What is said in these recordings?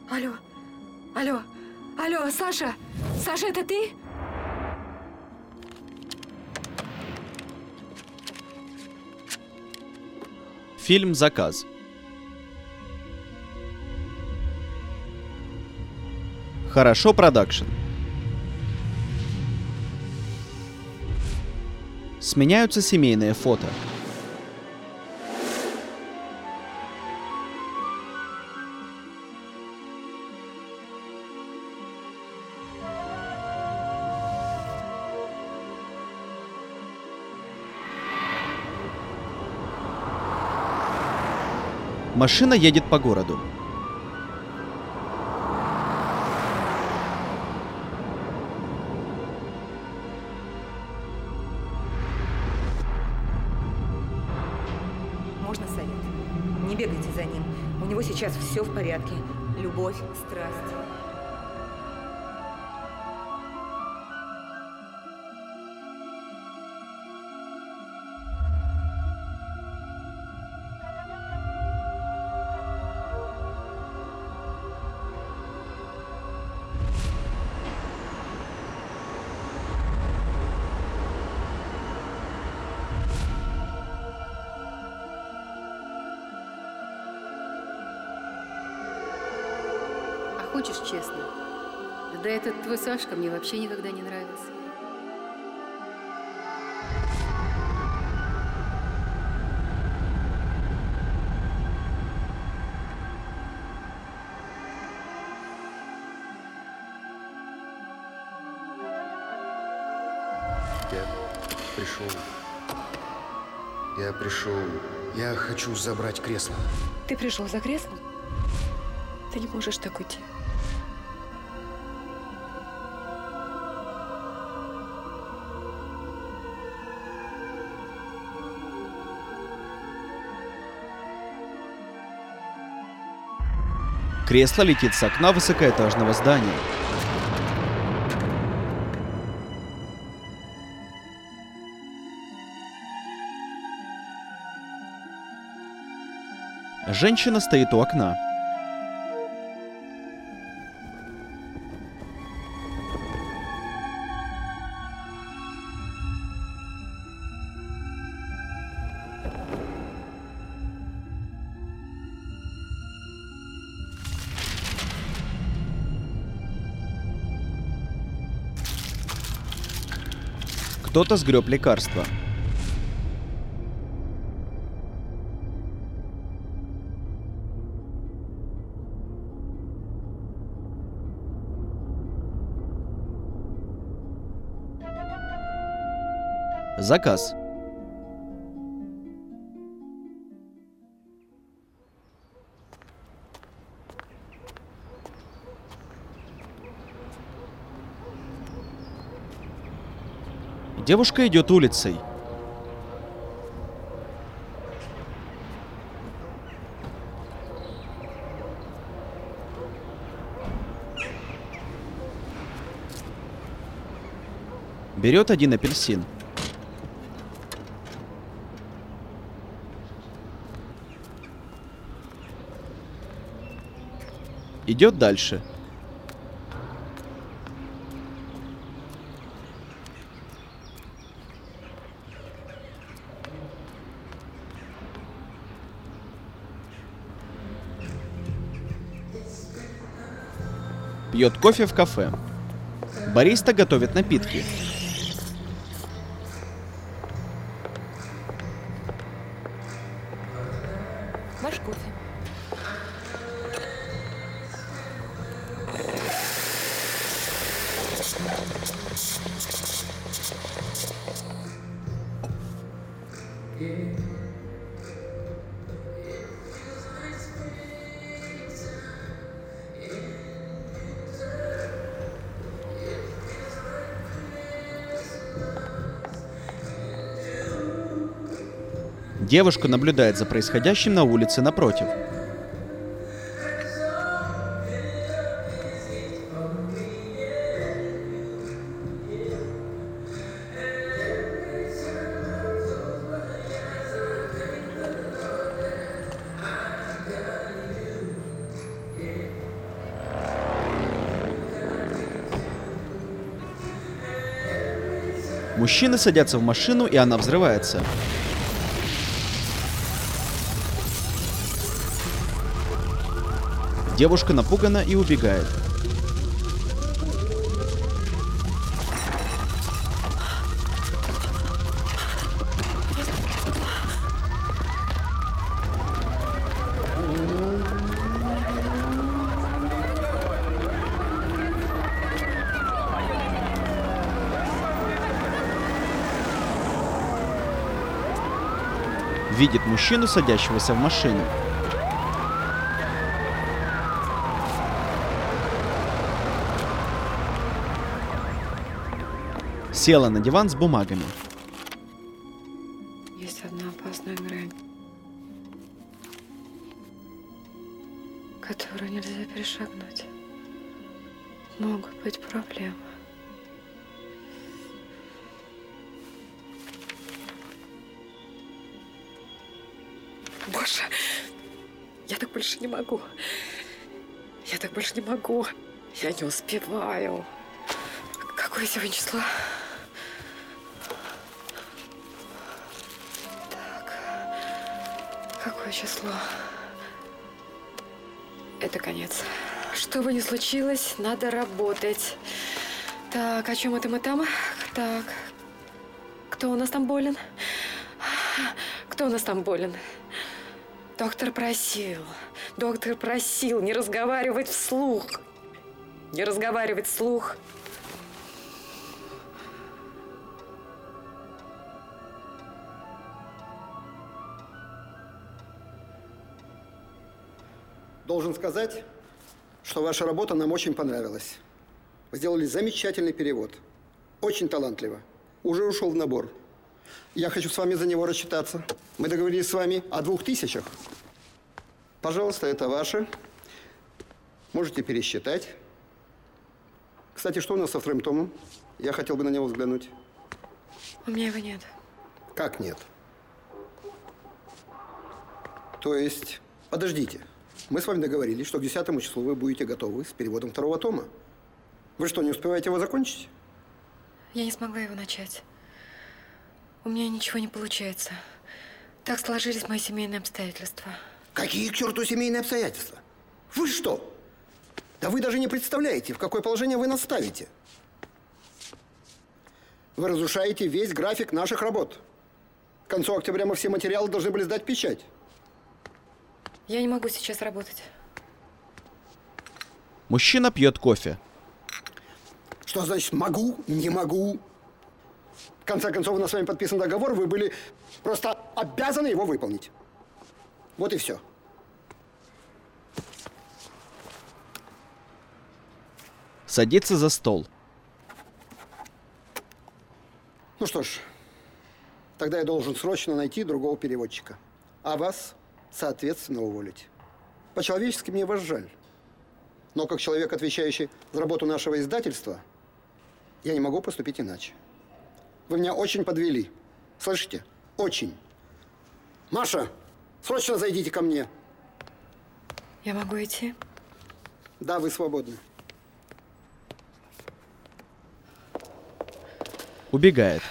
Алло, алло, алло, Саша! Саша, это ты? Фильм «Заказ». Хорошо продакшн. Сменяются семейные фото. Машина едет по городу. Можно совет? Не бегайте за ним. У него сейчас все в порядке. Любовь, страсть. Хочешь честно? Да этот твой Сашка мне вообще никогда не нравился. Я пришел. Я хочу забрать кресло. Ты пришел за креслом? Ты не можешь так уйти. Кресло летит с окна высокоэтажного здания. Женщина стоит у окна. Кто-то сгреб лекарство. Заказ. Девушка идет улицей. Берет один апельсин. Идет дальше. Пьет кофе в кафе. Бариста готовит напитки. Ваш кофе. Девушка наблюдает за происходящим на улице напротив. Мужчины садятся в машину, и она взрывается. Девушка напугана и убегает. Видит мужчину, садящегося в машину. Села на диван с бумагами. Есть одна опасная грань, которую нельзя перешагнуть. Могут быть проблемы. Боже, я так больше не могу. Я так больше не могу. Я не успеваю. Какое сегодня число? Так. Какое число? Это конец. Что бы ни случилось, надо работать. Так, о чем это мы там? Так. Кто у нас там болен? Кто у нас там болен? Доктор просил не разговаривать вслух. Не разговаривать вслух. Должен сказать, что ваша работа нам очень понравилась. Вы сделали замечательный перевод. Очень талантливо. Уже ушел в набор. Я хочу с вами за него рассчитаться. Мы договорились с вами о 2000. Пожалуйста, это ваше. Можете пересчитать. Кстати, что у нас со вторым томом? Я хотел бы на него взглянуть. У меня его нет. Как нет? То есть, подождите. Мы с вами договорились, что к 10 числу вы будете готовы с переводом второго тома. Вы что, не успеваете его закончить? Я не смогла его начать. У меня ничего не получается. Так сложились мои семейные обстоятельства. Какие к черту семейные обстоятельства? Вы что? Да вы даже не представляете, в какое положение вы нас ставите. Вы разрушаете весь график наших работ. К концу октября мы все материалы должны были сдать в печать. Я не могу сейчас работать. Мужчина пьет кофе. Что значит могу, не могу? В конце концов, у нас с вами подписан договор, вы были просто обязаны его выполнить. Вот и все. Садится за стол. Ну что ж, тогда я должен срочно найти другого переводчика. А вас, соответственно, уволить. По-человечески мне вас жаль. Но как человек, отвечающий за работу нашего издательства, я не могу поступить иначе. Вы меня очень подвели. Слышите? Очень. Маша, срочно зайдите ко мне. Я могу идти? Да, вы свободны. Убегает.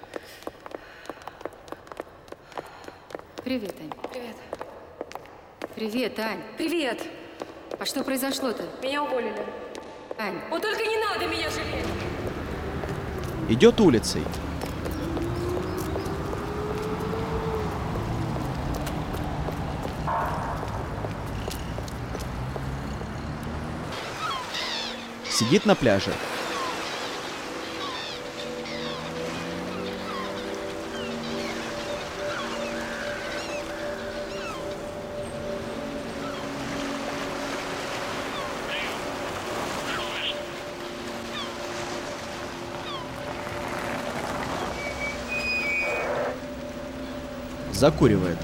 Привет, Ань. Привет. Привет, Ань. Привет. А что произошло-то? Меня уволили. Ань, Вот только не надо меня жалеть. Идет улицей. Сидит на пляже. Закуривает.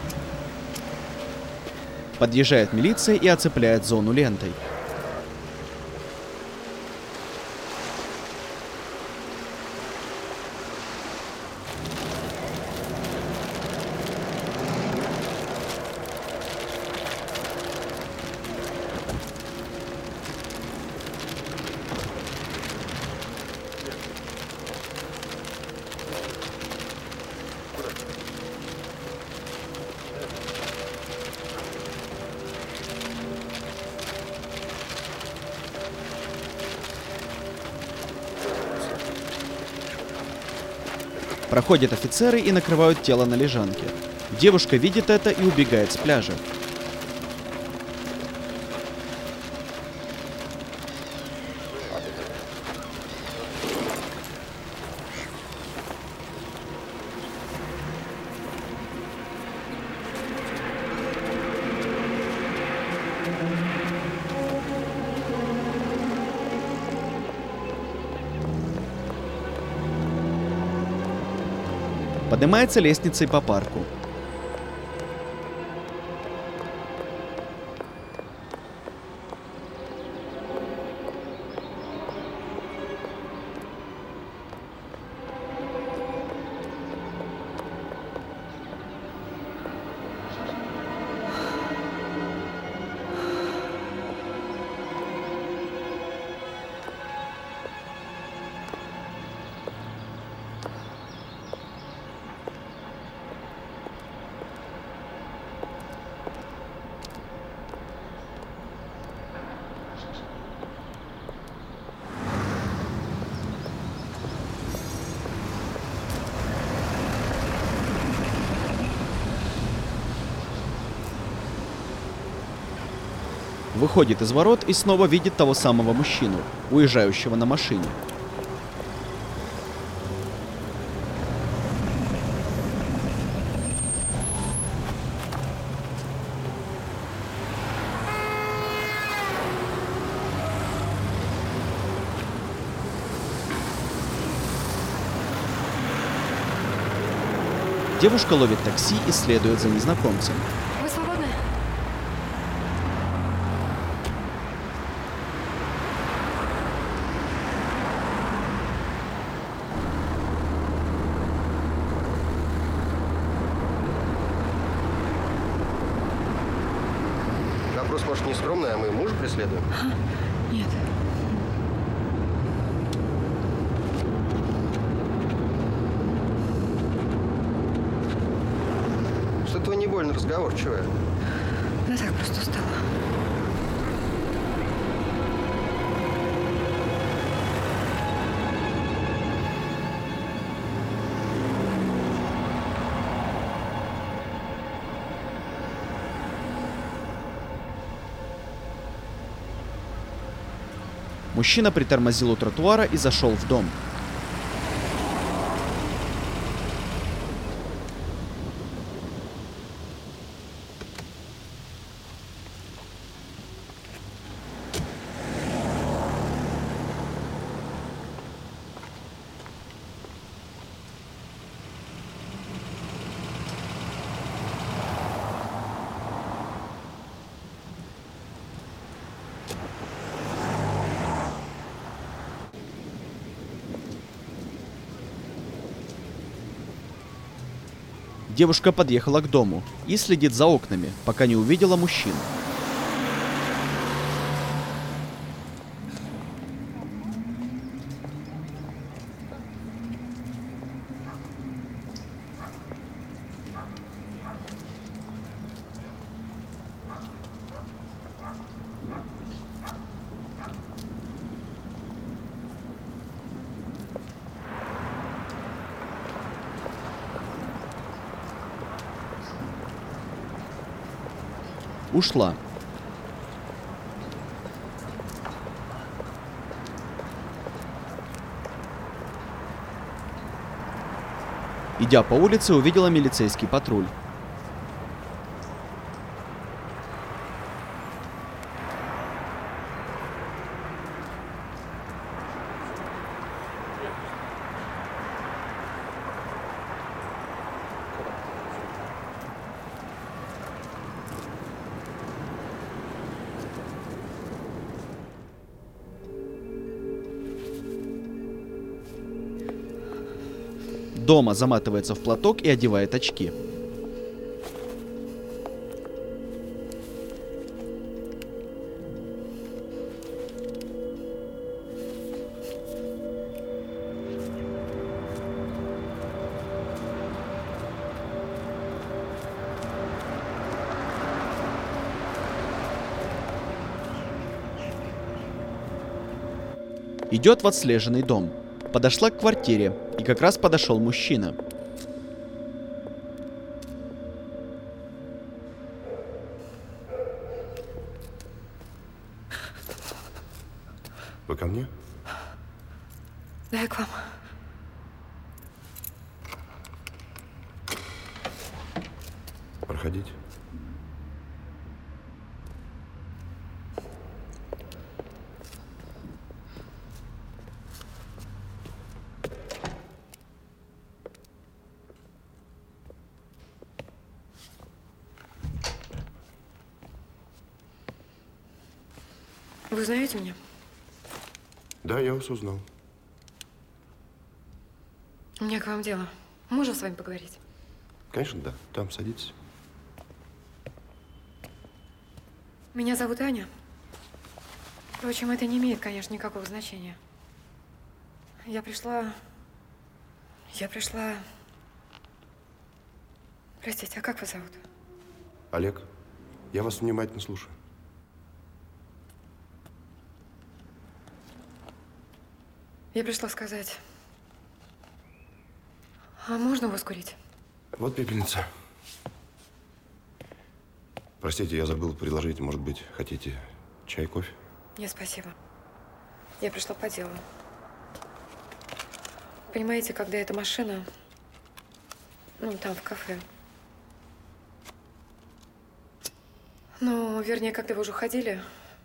Подъезжает милиция и оцепляет зону лентой. Проходят офицеры и накрывают тело на лежанке. Девушка видит это и убегает с пляжа. Поднимается лестницей по парку. Выходит из ворот и снова видит того самого мужчину, уезжающего на машине. Девушка ловит такси и следует за незнакомцем. Вы свободны? Вопрос, может, не скромный, а мы мужа преследуем? Нет. Что-то вы не больно разговор, чего я? Да так, просто устала. Мужчина притормозил у тротуара и зашел в дом. Девушка подъехала к дому и следит за окнами, пока не увидела мужчину. Ушла. Идя по улице, увидела милицейский патруль. Дома заматывается в платок и одевает очки. Идет в отслеженный дом. подошла к квартире, и как раз подошел мужчина. Вы ко мне? Да, я к вам. Проходите. Вы знаете меня? Да, я вас узнал. У меня к вам дело. Можем с вами поговорить? Конечно, да. Там садитесь. Меня зовут Аня. Впрочем, это не имеет, конечно, никакого значения. Я пришла... Простите, а как вас зовут? Олег, я вас внимательно слушаю. Я пришла сказать... А можно у вас курить? Вот пепельница. Простите, я забыл предложить, может быть, хотите чай, кофе? Нет, спасибо. Я пришла по делу. Понимаете, когда эта машина... Ну, там, в кафе. Ну, вернее, когда вы уже уходили.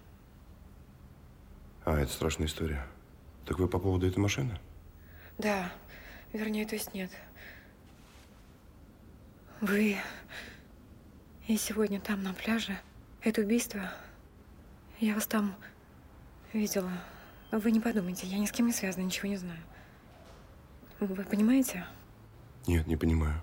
А, это страшная история. Так вы по поводу этой машины? Да. Вернее, то есть нет. Вы... И сегодня там, на пляже, это убийство. Я вас там видела. Вы не подумайте, я ни с кем не связана, ничего не знаю. Вы понимаете? Нет, не понимаю.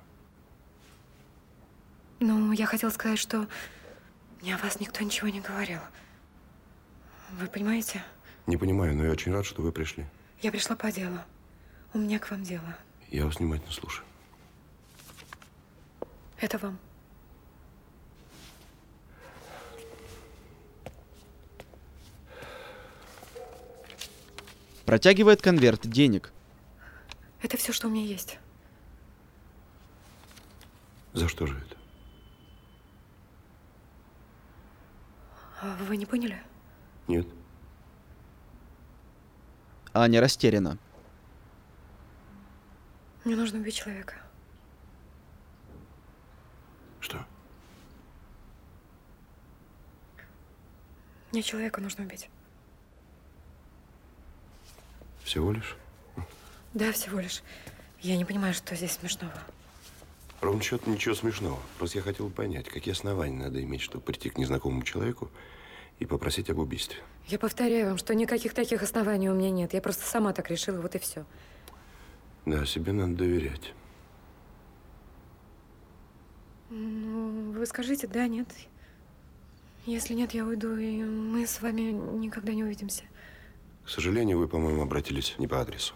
Ну, я хотела сказать, что мне о вас никто ничего не говорил. Вы понимаете? Не понимаю, но я очень рад, что вы пришли. Я пришла по делу. У меня к вам дело. Я вас внимательно слушаю. Это вам. Протягивает конверт денег. Это все, что у меня есть. За что же это? А вы не поняли? Нет. Аня растеряна. Мне нужно убить человека. Что? Мне человека нужно убить. Всего лишь? Да, всего лишь. Я не понимаю, что здесь смешного. Ровно счет ничего смешного. Просто я хотел понять, какие основания надо иметь, чтобы прийти к незнакомому человеку и попросить об убийстве. Я повторяю вам, что никаких таких оснований у меня нет. Я просто сама так решила, вот и все. Да, себе надо доверять. Ну, вы скажите, да, нет? Если нет, я уйду, и мы с вами никогда не увидимся. К сожалению, вы, по-моему, обратились не по адресу.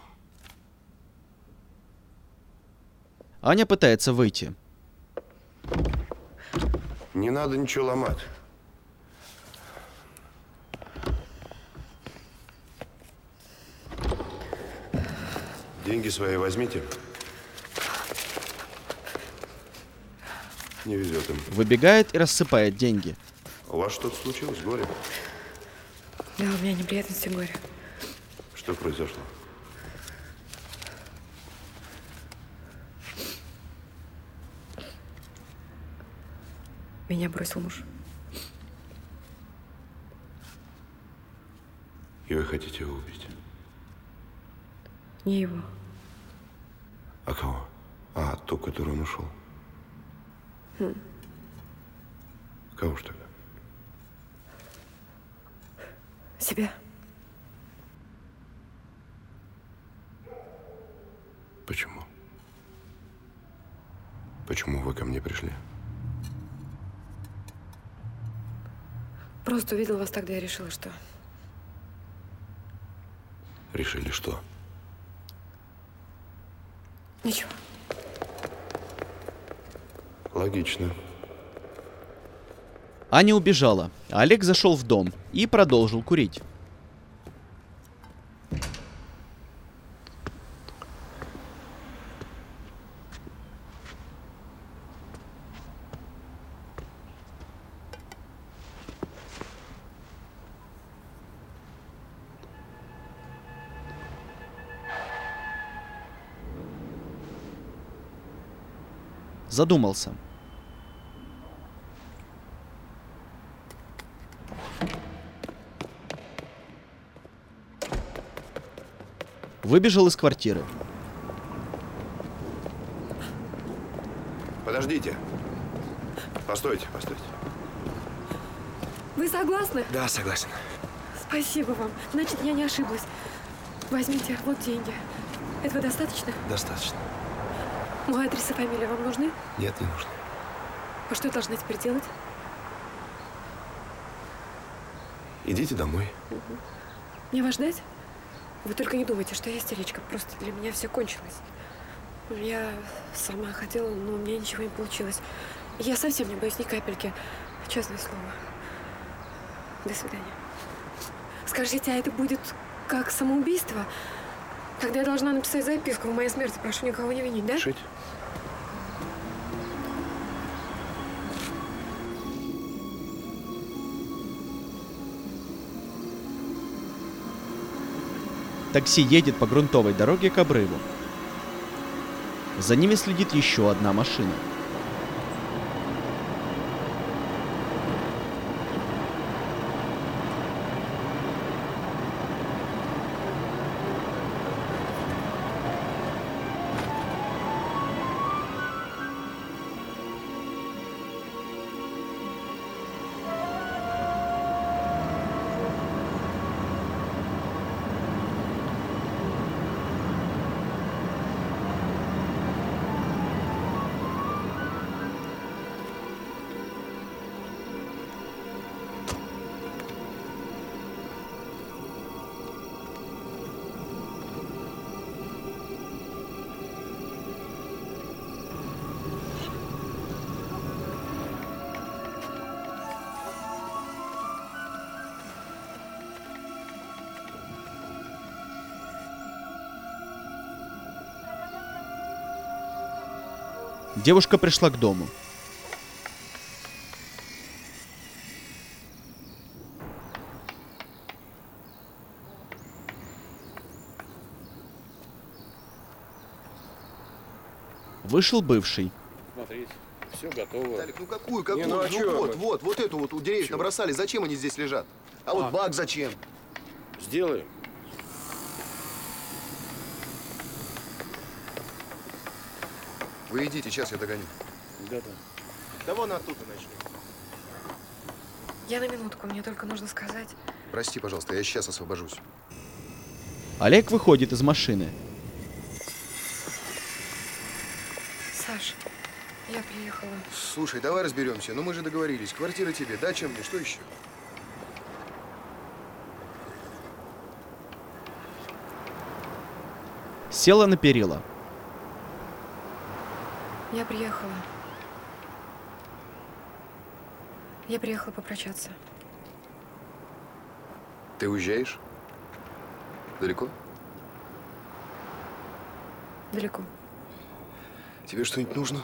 Аня пытается выйти. Не надо ничего ломать. Деньги свои возьмите. Не везет им. Выбегает и рассыпает деньги. У вас что-то случилось, горе? Да, у меня неприятности, горе. Что произошло? Меня бросил муж. И вы хотите его убить? Не его. А кого? А, ту, которую он ушел. Кого ж тогда? Себя. Почему? Почему вы ко мне пришли? Просто увидела вас тогда и решила, что... Решили что? Ничего. Логично. Аня убежала, а Олег зашел в дом и продолжил курить. Задумался. Выбежал из квартиры. Подождите. Постойте, постойте. Вы согласны? Да, согласен. Спасибо вам. Значит, я не ошиблась. Возьмите, вот деньги. Этого достаточно? Достаточно. Мой адрес и фамилия вам нужны? Нет, не нужно. А что я должна теперь делать? Идите домой. Мне вас ждать? Вы только не думайте, что я истеричка. Просто для меня все кончилось. Я сама хотела, но у меня ничего не получилось. Я совсем не боюсь ни капельки. Честное слово. До свидания. Скажите, а это будет как самоубийство? Когда я должна написать записку в моей смерти, прошу никого не винить, да? Решить? Такси едет по грунтовой дороге к обрыву. За ними следит еще одна машина. Девушка пришла к дому. Вышел бывший. Смотрите, все готово. Талик, ну какую? Не, ну а чё? Вот эту вот у деревьев Чё? набросали. Зачем они здесь лежат? А вот бак зачем? Сделаем. Вы идите, сейчас я догоню. Да-да. Да вон оттуда начнем. Я на минутку, мне только нужно сказать. Прости, пожалуйста, я сейчас освобожусь. Олег выходит из машины. Саш, я приехала. Слушай, давай разберемся. Ну мы же договорились. Квартира тебе, дача мне, что еще? Села на перила. Я приехала. Я приехала попрощаться. Ты уезжаешь? Далеко? Далеко. Тебе что-нибудь нужно?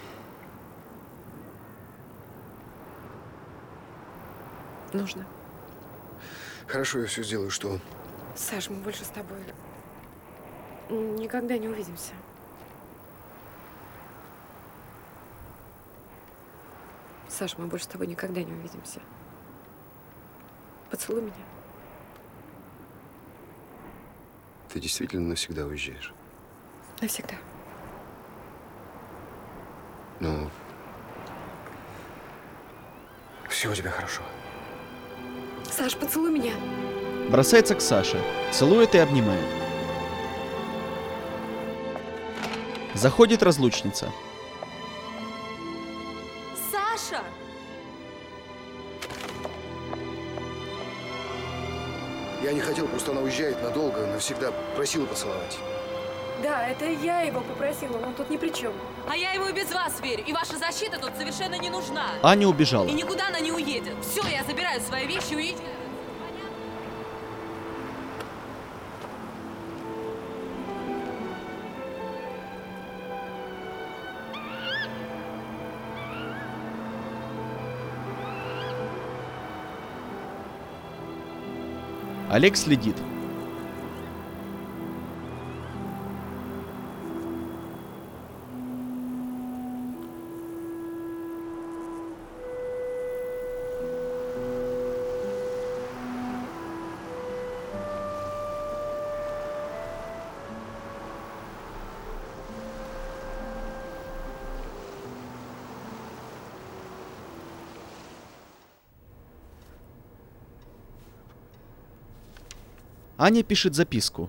Нужно. Хорошо, я все сделаю. Что? Саш, мы больше с тобой никогда не увидимся. Саш, мы больше с тобой никогда не увидимся. Поцелуй меня. Ты действительно навсегда уезжаешь? Навсегда. Ну, все у тебя хорошо. Саш, поцелуй меня. Бросается к Саше. Целует и обнимает. Заходит разлучница. Саша! Я не хотел, просто она уезжает надолго, навсегда. Просила поцеловать. Да, это я его попросила, он тут ни при чем. А я ему и без вас верю. И ваша защита тут совершенно не нужна. Аня убежала. И никуда она не уедет. Все, я забираю свои вещи и уезжаю. Олег следит. Аня пишет записку.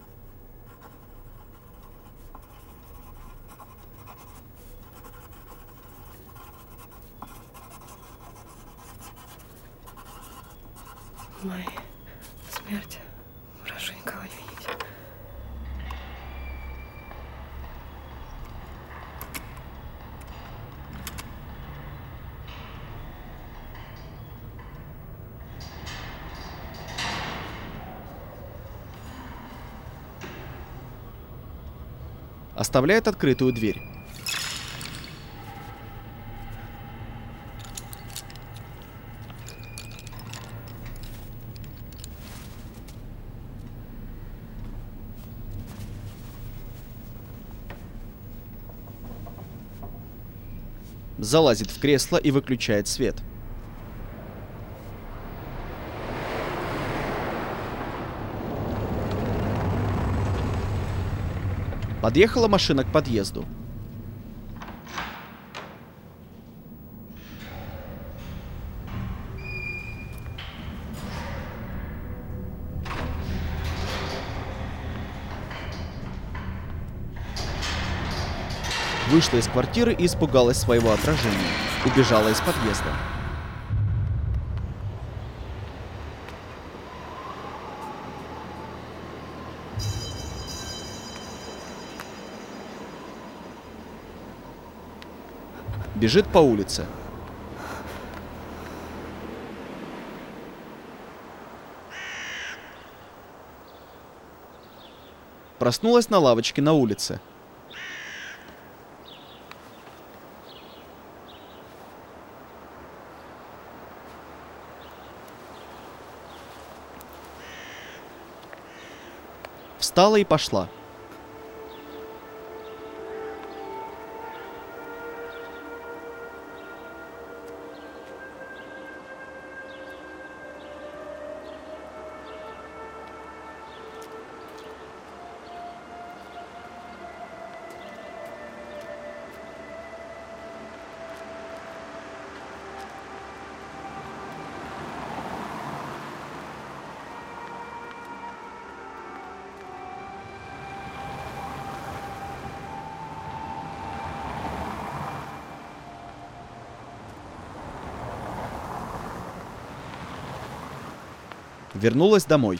Май, смерть. Прошу никого не видеть. Оставляет открытую дверь. Залазит в кресло и выключает свет. Подъехала машина к подъезду. Вышла из квартиры и испугалась своего отражения. Убежала из подъезда. Бежит по улице. Проснулась на лавочке на улице. Встала и пошла. Вернулась домой.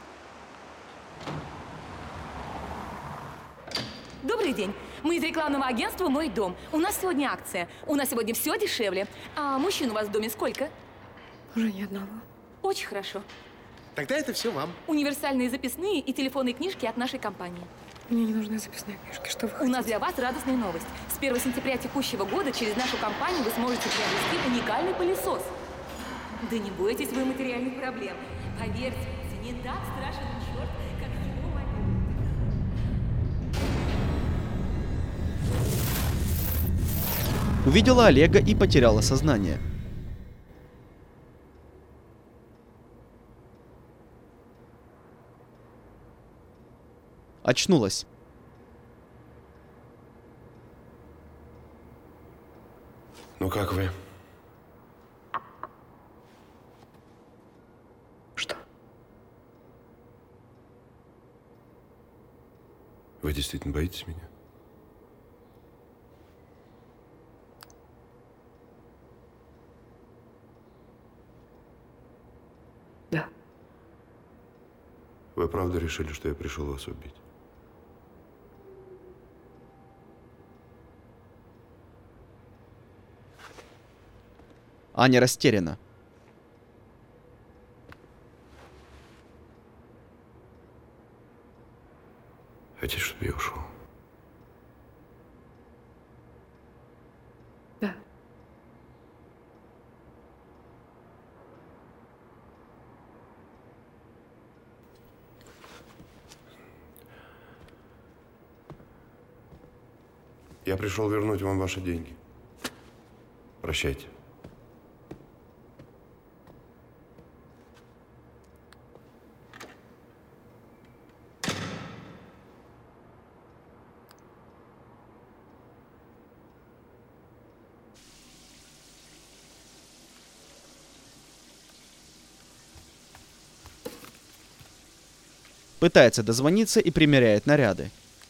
Добрый день. Мы из рекламного агентства «Мой дом». У нас сегодня акция. У нас сегодня все дешевле. А мужчин у вас в доме сколько? Уже ни одного. Очень хорошо. Тогда это все вам. Универсальные записные и телефонные книжки от нашей компании. Мне не нужны записные книжки. Что вы хотите? У нас для вас радостная новость. С 1 сентября текущего года через нашу компанию вы сможете приобрести уникальный пылесос. Да не бойтесь вы материальных проблем. Поверьте, не так страшен черт, как его момент. Увидела Олега и потеряла сознание. Очнулась. Ну как вы? Что? Вы действительно боитесь меня? Да. Вы правда решили, что я пришел вас убить? Аня растеряна. Хотите, чтобы я ушел? Да. Я пришел вернуть вам ваши деньги. Прощайте. Пытается дозвониться и примеряет наряды.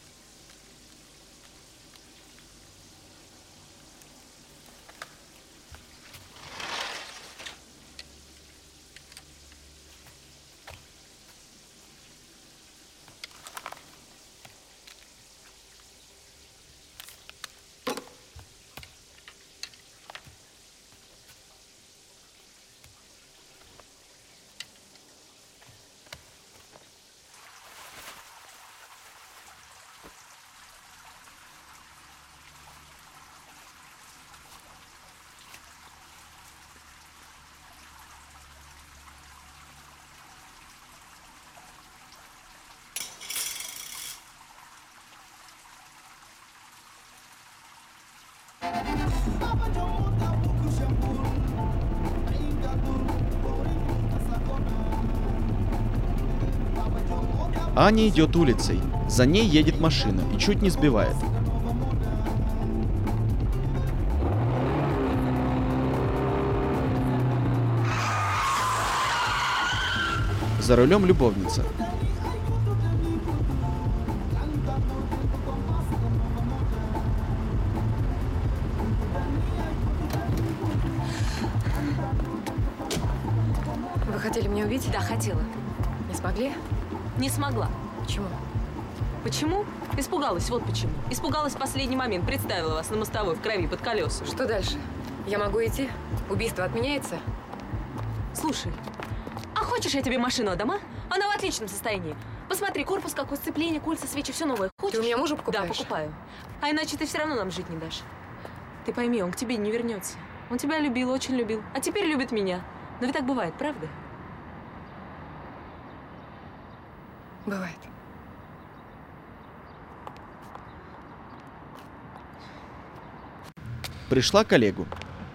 Аня идет улицей. За ней едет машина и чуть не сбивает. За рулем любовница. Вы хотели меня увидеть? Да, хотела. Не смогли? Не смогла. Почему? Почему? Испугалась, вот почему. Испугалась в последний момент, представила вас на мостовой в крови под колесами. Что дальше? Я могу идти? Убийство отменяется? Слушай, а хочешь, я тебе машину отдам, а? Она в отличном состоянии. Посмотри, корпус какой, сцепление, кольца, свечи, все новое. Хочешь? Ты у меня мужа покупаешь? Да, покупаю. А иначе ты все равно нам жить не дашь. Ты пойми, он к тебе не вернется. Он тебя любил, очень любил. А теперь любит меня. Но ведь так бывает, правда? Бывает. Пришла к Олегу.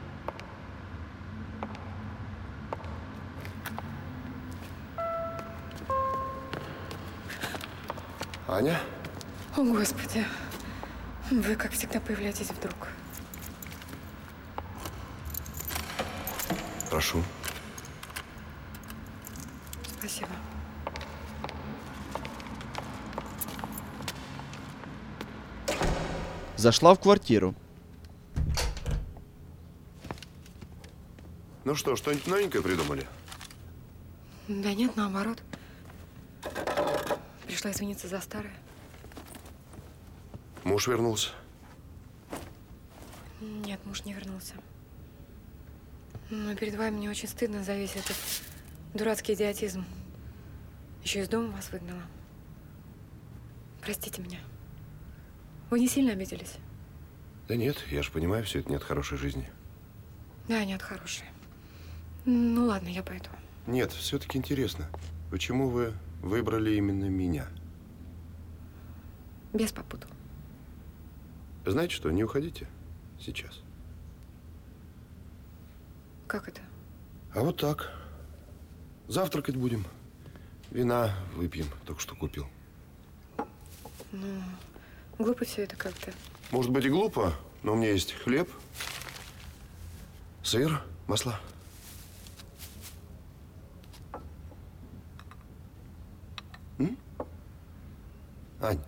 Аня? О, Господи. Вы, как всегда, появляетесь вдруг. Прошу. Спасибо. Зашла в квартиру. Ну что, что-нибудь новенькое придумали? Да нет, наоборот. Пришла извиниться за старое. Муж вернулся? Нет, муж не вернулся. Но перед вами мне очень стыдно за весь этот дурацкий идиотизм. Еще из дома вас выгнала. Простите меня. Вы не сильно обиделись? Да нет, я же понимаю, все это нет хорошей жизни. Да, нет, хорошие. Ну ладно, я пойду. Нет, все-таки интересно, почему вы выбрали именно меня? Бес попутал. Знаете что, не уходите сейчас. Как это? А вот так. Завтракать будем. Вина выпьем, только что купил. Ну, глупо все это как-то. Может быть и глупо, но у меня есть хлеб, сыр, масло. Ань.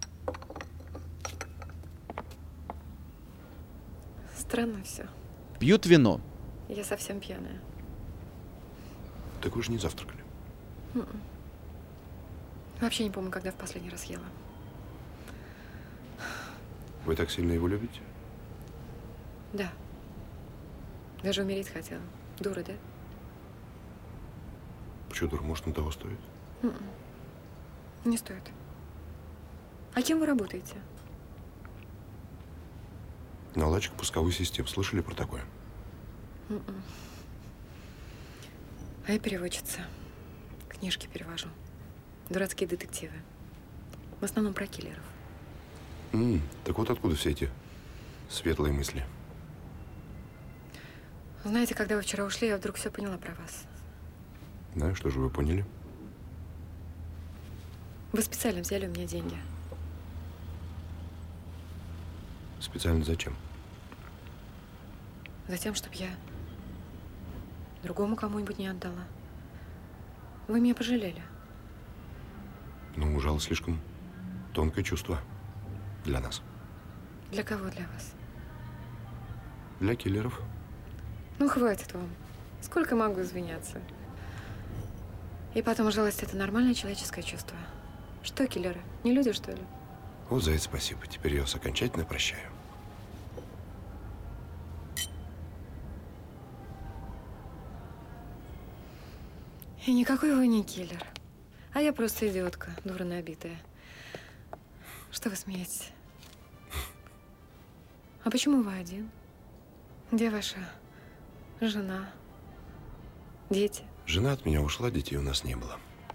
Странно все. Пьют вино. Я совсем пьяная. Так вы же не завтракали. Вообще не помню, когда в последний раз ела. Вы так сильно его любите? Да. Даже умереть хотела. Дура, да? Почему, дура, может, на того стоит? Не стоит. А кем вы работаете? Наладчик пусковых систем. Слышали про такое? А я переводчица. Книжки перевожу. Дурацкие детективы. В основном про киллеров. Так вот откуда все эти светлые мысли? Знаете, когда вы вчера ушли, я вдруг все поняла про вас. Знаю, что же вы поняли? Вы специально взяли у меня деньги. Специально зачем? Затем, чтобы я другому кому-нибудь не отдала. Вы меня пожалели. У Жала слишком тонкое чувство для нас. Для кого для вас? Для киллеров. Ну, хватит вам. Сколько могу извиняться? И потом, жалость – это нормальное человеческое чувство. Что киллеры? Не люди, что ли? Вот за это спасибо. Теперь я вас окончательно прощаю. И никакой вы не киллер. А я просто идиотка, дура набитая. Что вы смеетесь? А почему вы один? Где ваша жена? Дети? Жена от меня ушла, детей у нас не было.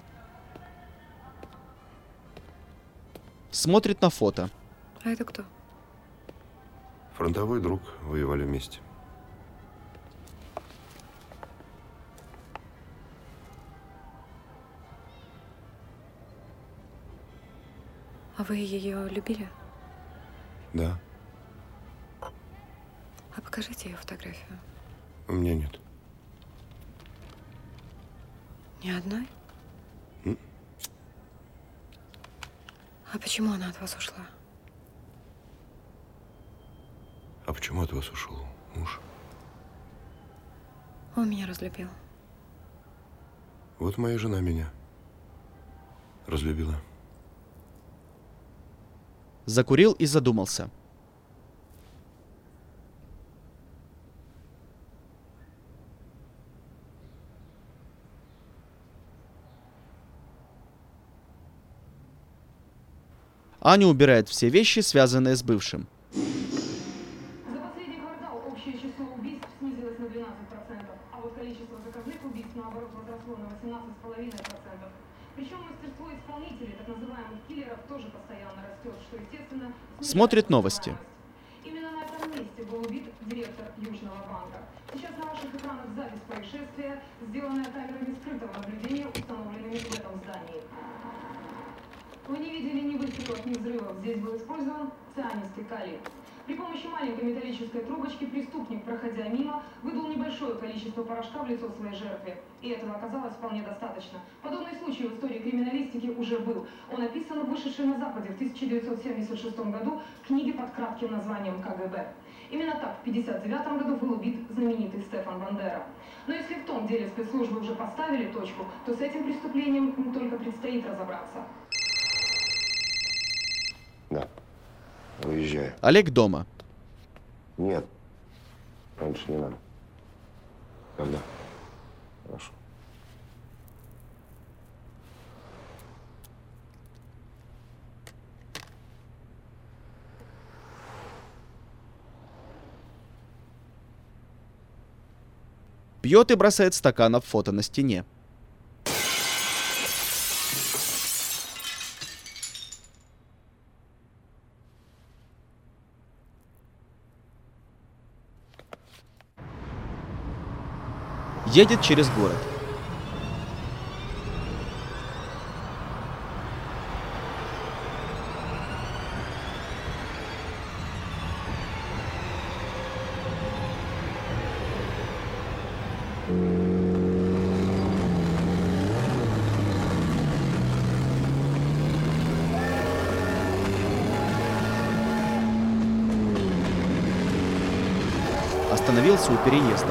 Смотрит на фото. А это кто? Фронтовой друг, воевали вместе. А вы ее любили? Да, А покажите ее фотографию. у меня нет. Ни одной? М? А почему она от вас ушла? А почему от вас ушел муж? Он меня разлюбил. Вот моя жена меня разлюбила. Закурил и задумался. Аня убирает все вещи, связанные с бывшим. За последний квартал общее число убийств снизилось на 12%, а вот количество заказных убийств, наоборот, возросло на 18,5%. Причем мастерство исполнителей, так называемых киллеров, тоже постоянно растет, что, естественно, Смотрит новости. Именно на этом месте был убит директор Южного банка. Сейчас на ваших экранах запись происшествия, сделанная камерами скрытого наблюдения, установленными в этом здании. Вы не видели ни выстрелов, ни взрывов. Здесь был использован цианистый калий. При помощи маленькой металлической трубочки преступник, проходя мимо, выдал небольшое количество порошка в лицо своей жертве. И этого оказалось вполне достаточно. Подобный случай в истории криминалистики уже был. Он описан в вышедшей на Западе в 1976 году книге под кратким названием «КГБ». Именно так в 1959 году был убит знаменитый Стефан Бандера. Но если в том деле спецслужбы уже поставили точку, то с этим преступлением им только предстоит разобраться. Да. Выезжаю. Олег дома. Нет. Раньше не надо. Когда? Хорошо. Пьет и бросает стакан об фото на стене. Едет через город. Остановился у переезда.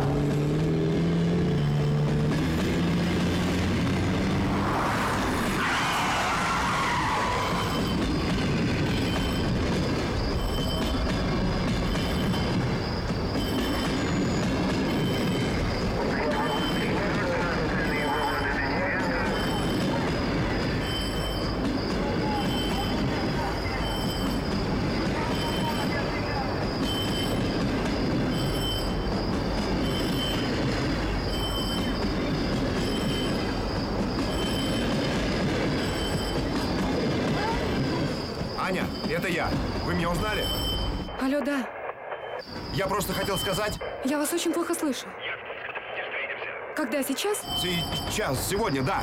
Аня, это я. Вы меня узнали? Алло, да. Я просто хотел сказать... Я вас очень плохо слышу. Когда, сейчас? Сейчас, сегодня, да.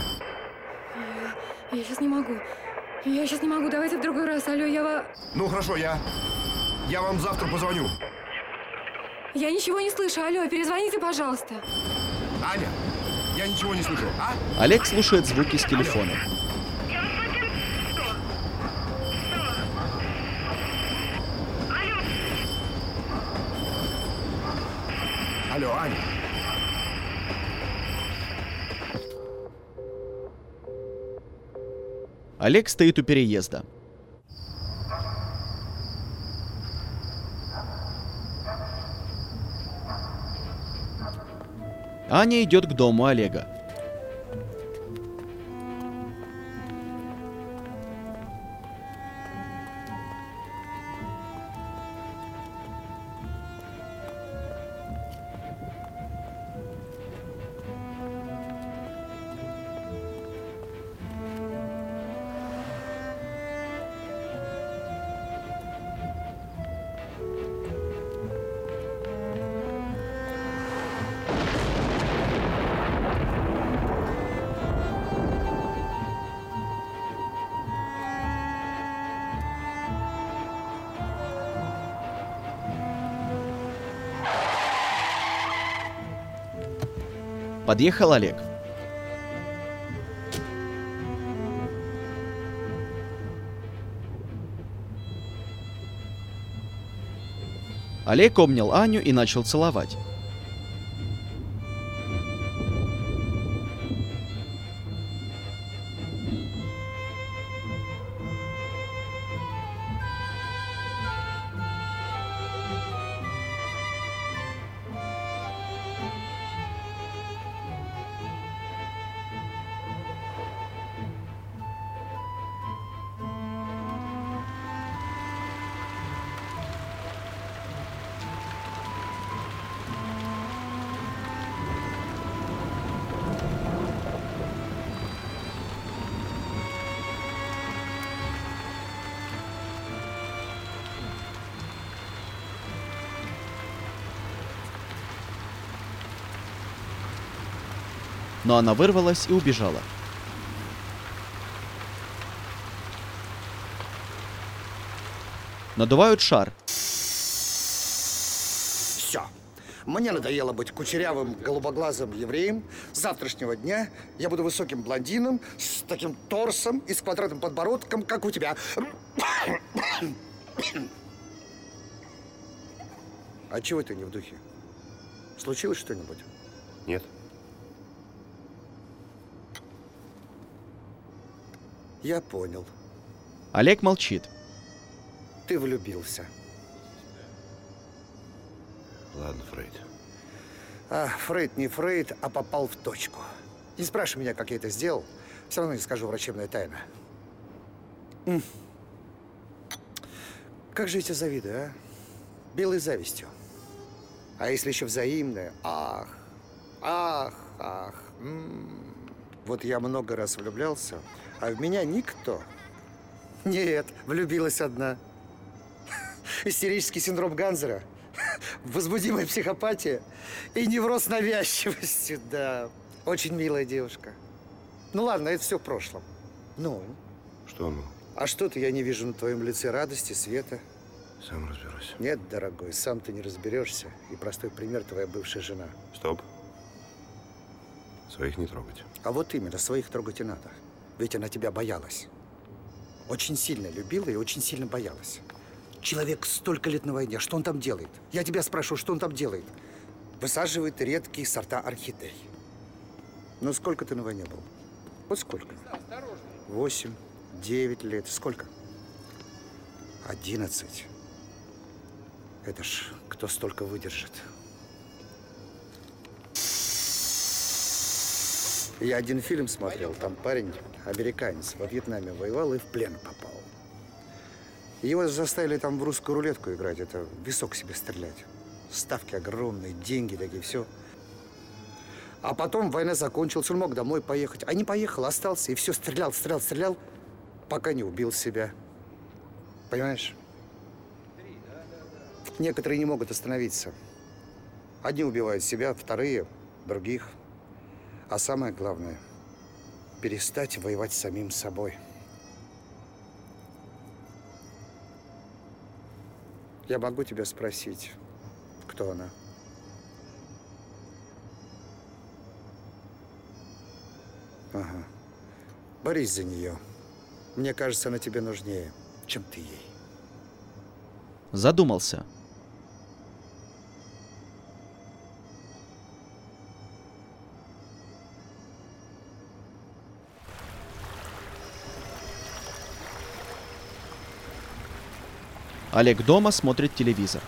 Я сейчас не могу. Я сейчас не могу. Давайте в другой раз. Алло, Ну, хорошо, я вам завтра позвоню. Я ничего не слышу. Алло, перезвоните, пожалуйста. Аня, я ничего не слышу, а? Олег слушает звуки с телефона. Олег стоит у переезда. Аня идет к дому Олега. Подъехал Олег. Олег обнял Аню и начал целовать. Но она вырвалась и убежала. Надувают шар. Все. Мне надоело быть кучерявым, голубоглазым евреем. С завтрашнего дня я буду высоким блондином, с таким торсом и с квадратным подбородком, как у тебя. А чего ты не в духе? Случилось что-нибудь? Нет. Я понял. Олег молчит. Ты влюбился. Ладно, Фрейд. Фрейд не Фрейд, а попал в точку. Не спрашивай меня, как я это сделал. Все равно не скажу, врачебная тайна. Как же я тебе завидую, а? Белой завистью. А если еще взаимная? Ах. Вот я много раз влюблялся, а в меня никто. Нет, влюбилась одна. Истерический синдром Ганзера, возбудимая психопатия и невроз навязчивости, да. Очень милая девушка. Ну ладно, это все в прошлом. Ну? Что ну? А что-то я не вижу на твоем лице радости, света. Сам разберусь. Нет, дорогой, сам ты не разберешься. И простой пример твоя бывшая жена. Стоп. Своих не трогать. А вот именно, своих трогать и надо. Ведь она тебя боялась. Очень сильно любила и очень сильно боялась. Человек столько лет на войне, что он там делает? Я тебя спрашиваю, что он там делает? Высаживает редкие сорта орхидей. Ну, сколько ты на войне был? Вот сколько? 8, 9 лет. Сколько? 11. Это ж кто столько выдержит? Я один фильм смотрел, там парень, американец, во Вьетнаме воевал и в плен попал. Его заставили там в русскую рулетку играть, это в висок себе стрелять. Ставки огромные, деньги такие, все. А потом война закончилась, он мог домой поехать. А не поехал, остался и все, стрелял, пока не убил себя. Понимаешь? Некоторые не могут остановиться. Одни убивают себя, вторые – других. А самое главное – перестать воевать с самим собой. Я могу тебя спросить, кто она? Ага. Борись за нее. Мне кажется, она тебе нужнее, чем ты ей. Задумался. Олег дома смотрит телевизор.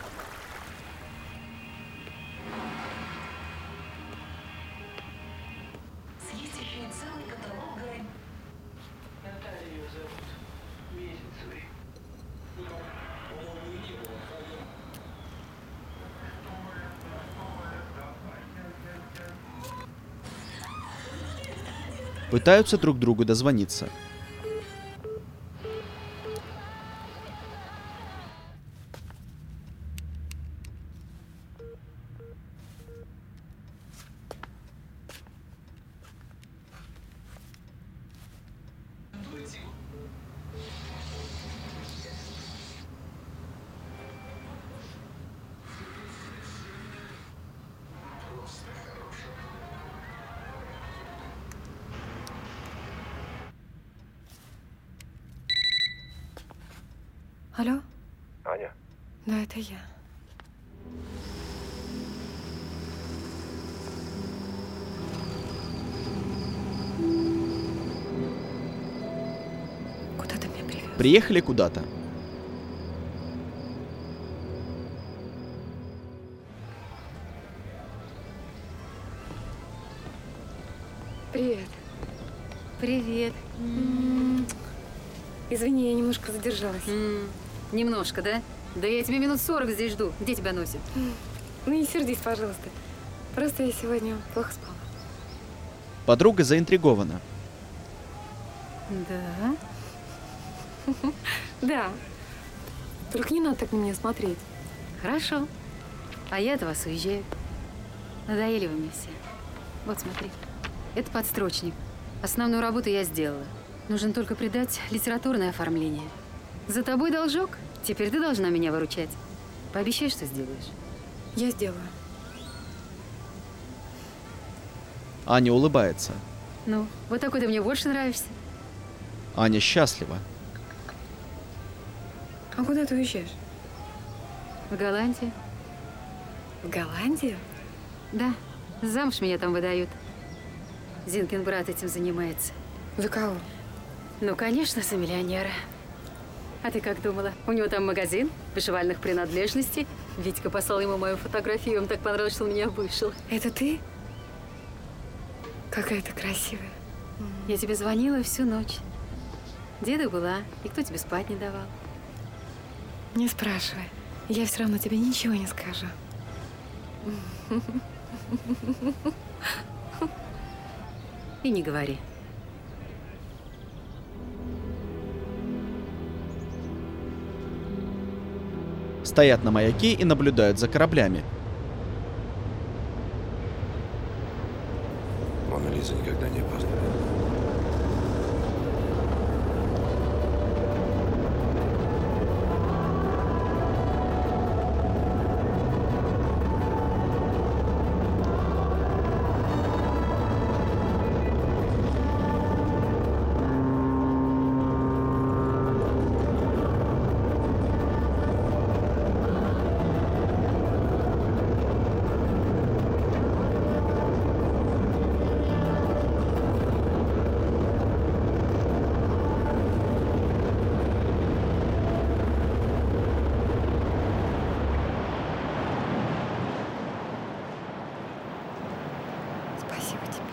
Пытаются друг другу дозвониться. Алло? Аня? Да, это я. Куда ты меня привез? Приехали куда-то. Привет. Привет. Извини, я немножко задержалась. Немножко, да? Да я тебя минут 40 здесь жду. Где тебя носит? Ну не сердись, пожалуйста. Просто я сегодня плохо спала. Подруга заинтригована. Да? Да. Только не надо так на меня смотреть. Хорошо. А я от вас уезжаю. Надоели вы мне все. Вот смотри. Это подстрочник. Основную работу я сделала. Нужно только придать литературное оформление. За тобой должок. Теперь ты должна меня выручать. Пообещай, что сделаешь. Я сделаю. Аня улыбается. Ну, вот такой ты мне больше нравишься. Аня счастлива. А куда ты уезжаешь? В Голландию. В Голландию? Да. Замуж меня там выдают. Зинкин брат этим занимается. За кого? Ну, конечно, за миллионера. А ты как думала? У него там магазин вышивальных принадлежностей. Витька послал ему мою фотографию, и он так понравился, что он меня вышел. Это ты? Какая ты красивая. Я тебе звонила всю ночь. Где ты была? И кто тебе спать не давал? Не спрашивай. Я все равно тебе ничего не скажу. И не говори. Стоят на маяке и наблюдают за кораблями. Мона Лиза никогда не опаздывает. Спасибо тебе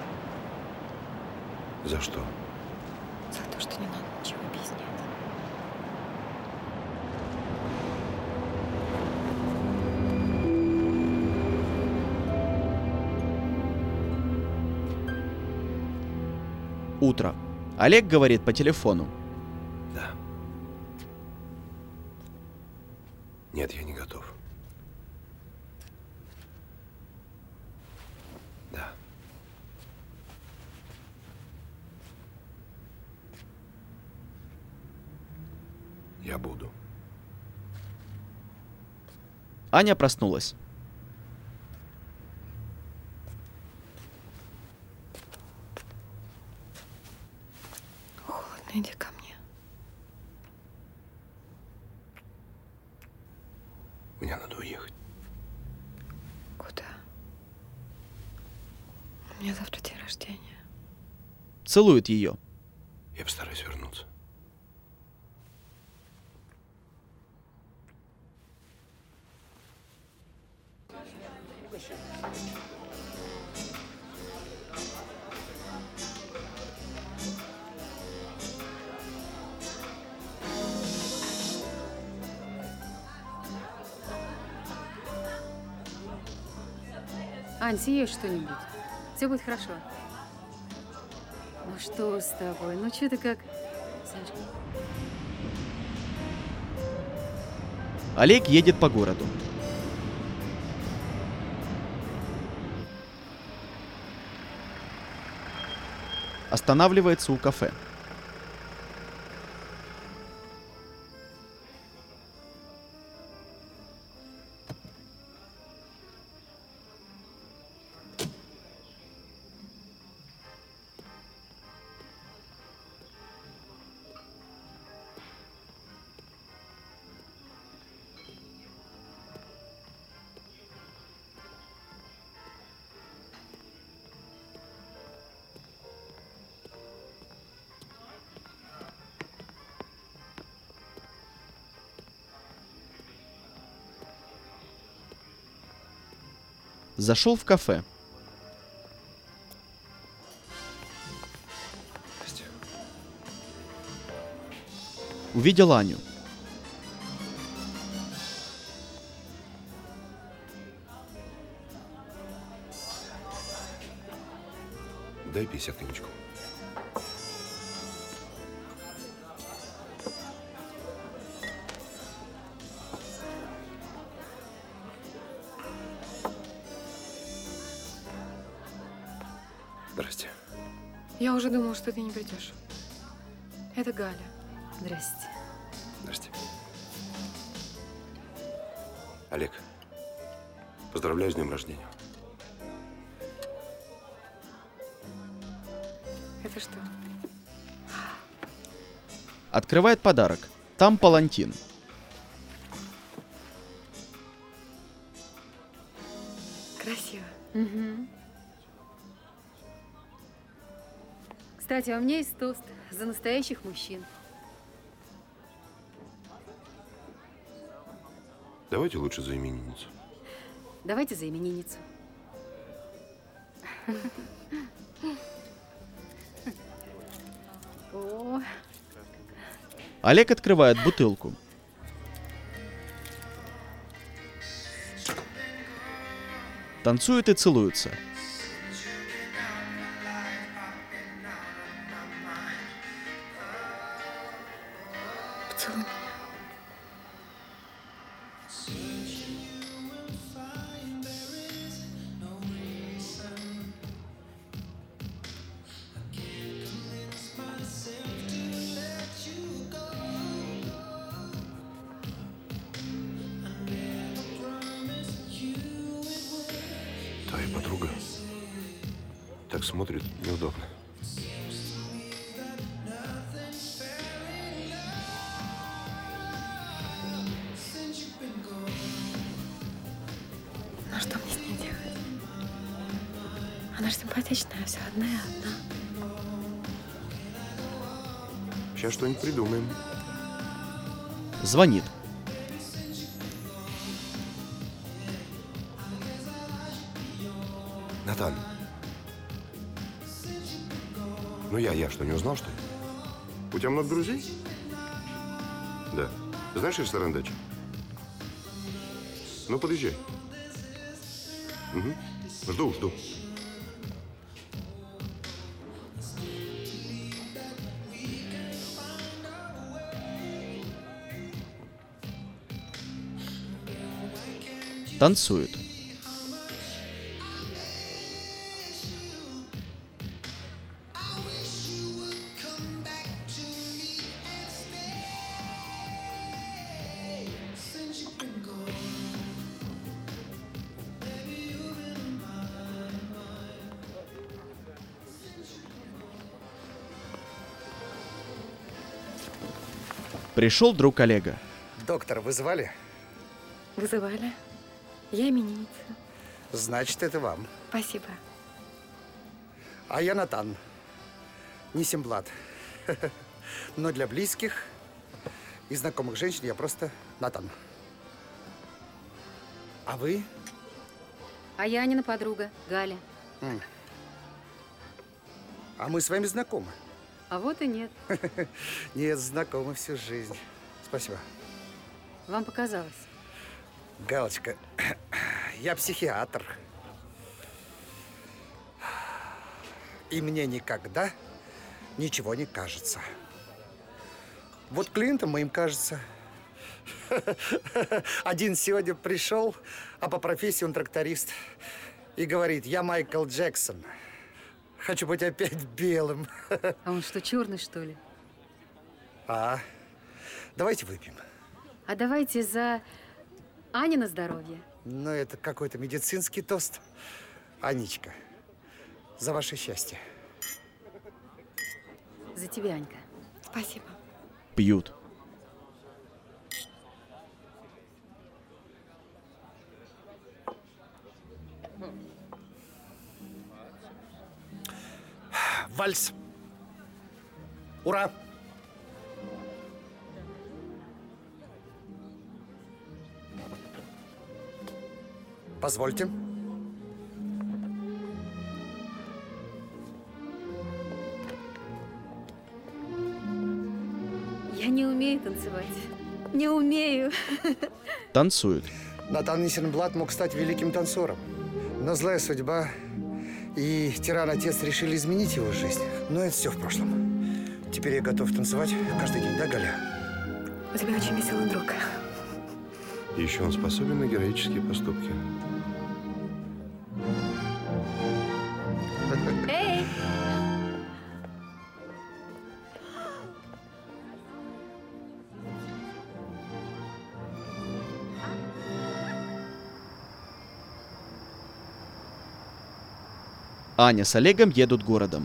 За что? за то, что не надо ничего объяснять. Утро. Олег говорит по телефону. Да. Нет, я не готов. Да. Я буду. Аня проснулась. Холодно, иди ко мне. Мне надо уехать. Куда? У меня завтра день рождения. Целует ее. Я постараюсь вернуться. Ань, съешь что-нибудь. Все будет хорошо. Ну что с тобой? Ну что ты как... Санечка. Олег едет по городу. Останавливается у кафе. Зашел в кафе. Увидел Аню. Дай 50 коньячку. Здрасте. Я уже думала, что ты не придешь. Это Галя. Здрасте. Здрасте. Олег, поздравляю с днем рождения. Это что? Открывает подарок. Там палантин. Красиво. Угу. Кстати, а у меня есть тост за настоящих мужчин. Давайте лучше за именинницу. Давайте за именинницу. О. Олег открывает бутылку. Танцуют и целуются. Поцелуй меня. Твоя подруга так смотрит неудобно. Ну что мне с ней делать? Она же симпатичная, все одна и одна. Сейчас что-нибудь придумаем. Звонит. Натан. Ну я что, не узнал, что ли? У тебя много друзей? Да. Знаешь ресторан «Дача»? Ну, подъезжай. Угу. Жду. Танцуют. Пришел друг Олега. Доктор, вызывали? Вызывали. Я именинница. Значит, это вам. Спасибо. А я Натан. Не Симблат. Но для близких и знакомых женщин я просто Натан. А вы? А я Анина подруга, Галя. А мы с вами знакомы. А вот и нет. Нет, знакомы всю жизнь. Спасибо. Вам показалось. Галочка, я психиатр. И мне никогда ничего не кажется. Вот клиентам моим кажется. Один сегодня пришел, а по профессии он тракторист. И говорит: я Майкл Джексон. Хочу быть опять белым. А он что, черный, что ли? Давайте выпьем. А давайте за Ане на здоровье. Ну, это какой-то медицинский тост. Анечка, за ваше счастье. За тебя, Анька. Спасибо. Пьют. Вальс. Ура! Позвольте. Я не умею танцевать. Не умею. Танцуют. Натан Нисенблат мог стать великим танцором. Но злая судьба и тиран-отец решили изменить его жизнь. Но это все в прошлом. Теперь я готов танцевать каждый день, да, Галя? У тебя очень веселый друг. И еще он способен на героические поступки. Эй! Аня с Олегом едут городом.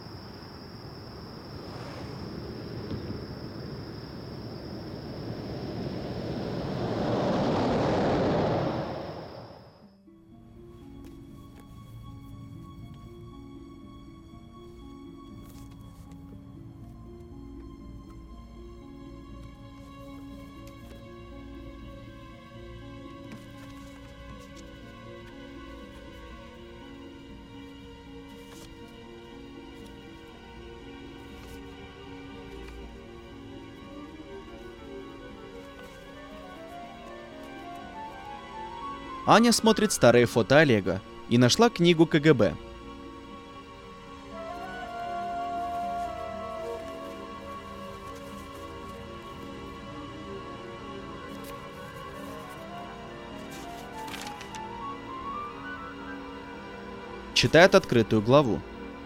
Аня смотрит старые фото Олега и нашла книгу КГБ. Читает открытую главу.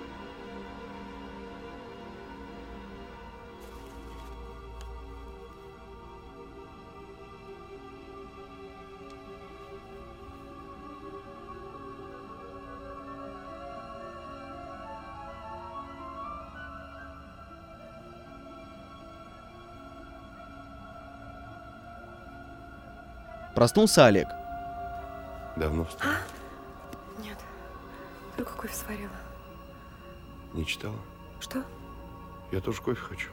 Проснулся Олег. Давно встал? Нет. Только кофе сварила. Не читала? Что? Я тоже кофе хочу.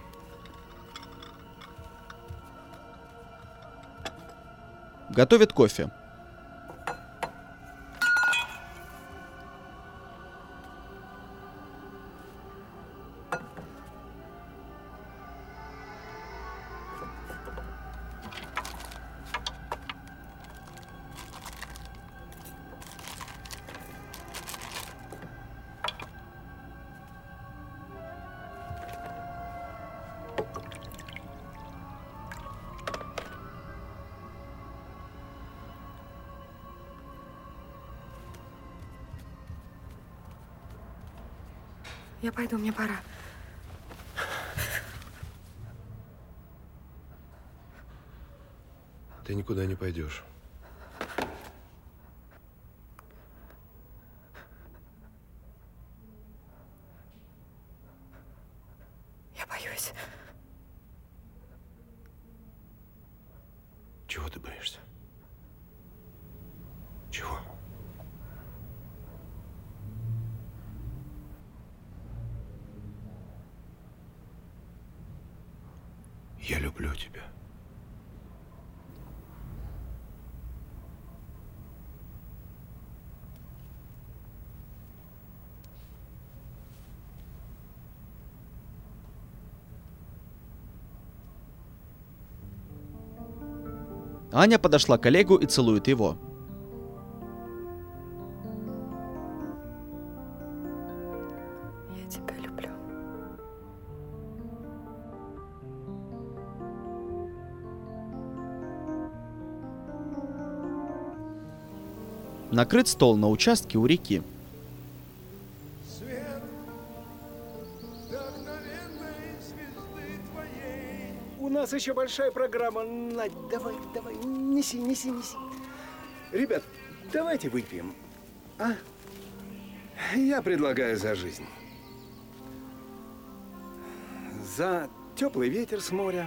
Готовит кофе. Я пойду, мне пора. Ты никуда не пойдешь. Я боюсь. Чего ты боишься? Чего? Я люблю тебя. Аня подошла к Олегу и целует его. Накрыт стол на участке у реки. У нас еще большая программа. Надь, давай, неси. Ребят, давайте выпьем. А? Я предлагаю за жизнь. За теплый ветер с моря.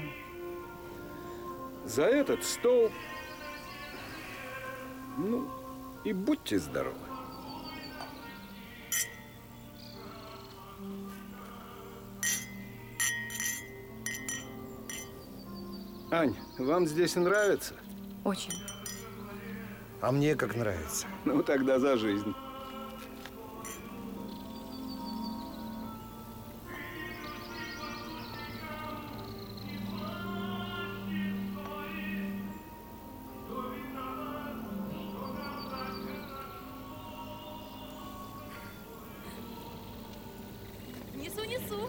За этот стол. Ну, и будьте здоровы. Ань, вам здесь нравится? Очень. А мне как нравится. Ну, тогда за жизнь. Несу.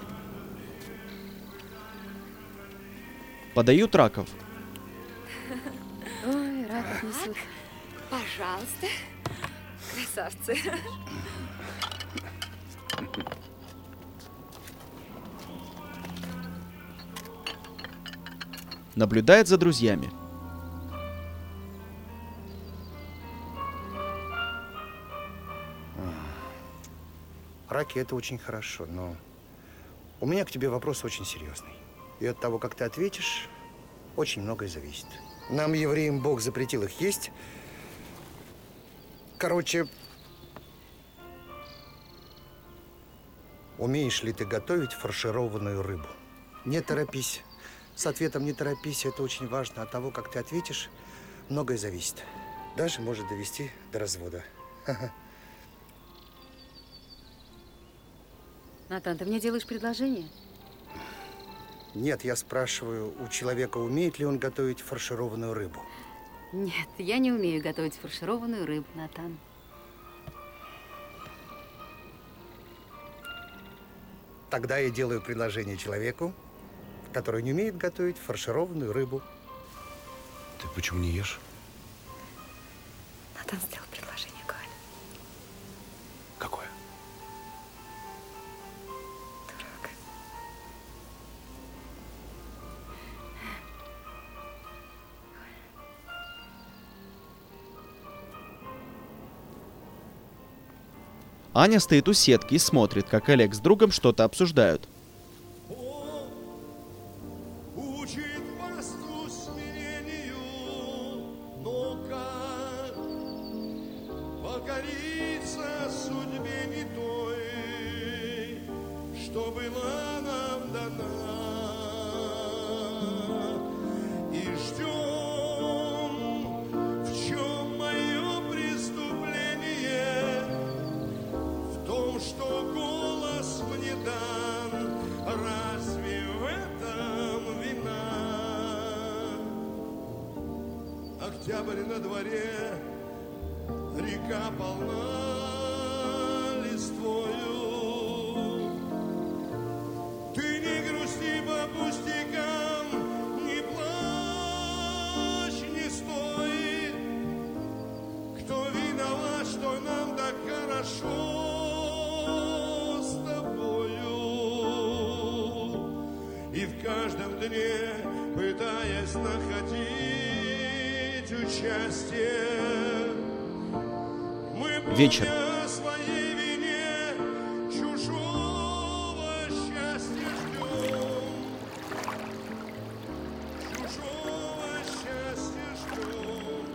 Подают раков. Ой, раков несут. Пожалуйста. Красавцы. Наблюдает за друзьями. Раки – это очень хорошо, но у меня к тебе вопрос очень серьезный. И от того, как ты ответишь, очень многое зависит. Нам, евреям, Бог запретил их есть. Короче, умеешь ли ты готовить фаршированную рыбу? Не торопись. С ответом не торопись, это очень важно. От того, как ты ответишь, многое зависит. Даже может довести до развода. Натан, ты мне делаешь предложение? Нет, я спрашиваю, у человека умеет ли он готовить фаршированную рыбу? Нет, я не умею готовить фаршированную рыбу, Натан. Тогда я делаю предложение человеку, который не умеет готовить фаршированную рыбу. Ты почему не ешь? Натан сделал предложение, Галь. Какое? Дурак. Аня стоит у сетки и смотрит, как Олег с другом что-то обсуждают. Учит вас усмирению, но как покориться судьбе не той, что была нам дана, и ждем, в чем мое преступление, в том, что голос мне дан, разве в этом вина? Октябрь на дворе, река полна листвою. Ты не грусти по пустякам, не плачь, не стой. Кто виноват, что нам так хорошо с тобою? И в каждом дне, пытаясь находить участие, мы Вечер. помня о своей вине чужого счастья ждем. Чужого счастья ждем.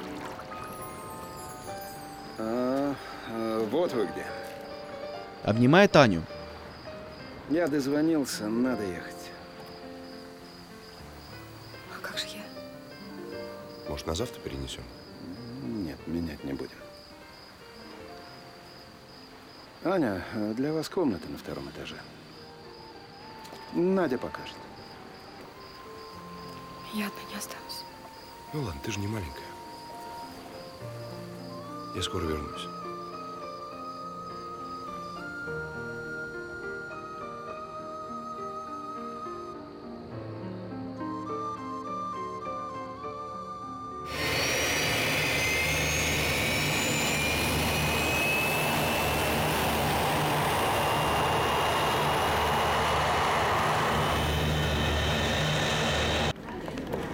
Вот вы где. Обнимает Аню. Я дозвонился, надо ехать. А как же я? Может, на завтра перенесем? Нет, менять не будем. Аня, для вас комната на 2-м этаже. Надя покажет. Я одна не останусь. Ну ладно, ты же не маленькая. Я скоро вернусь.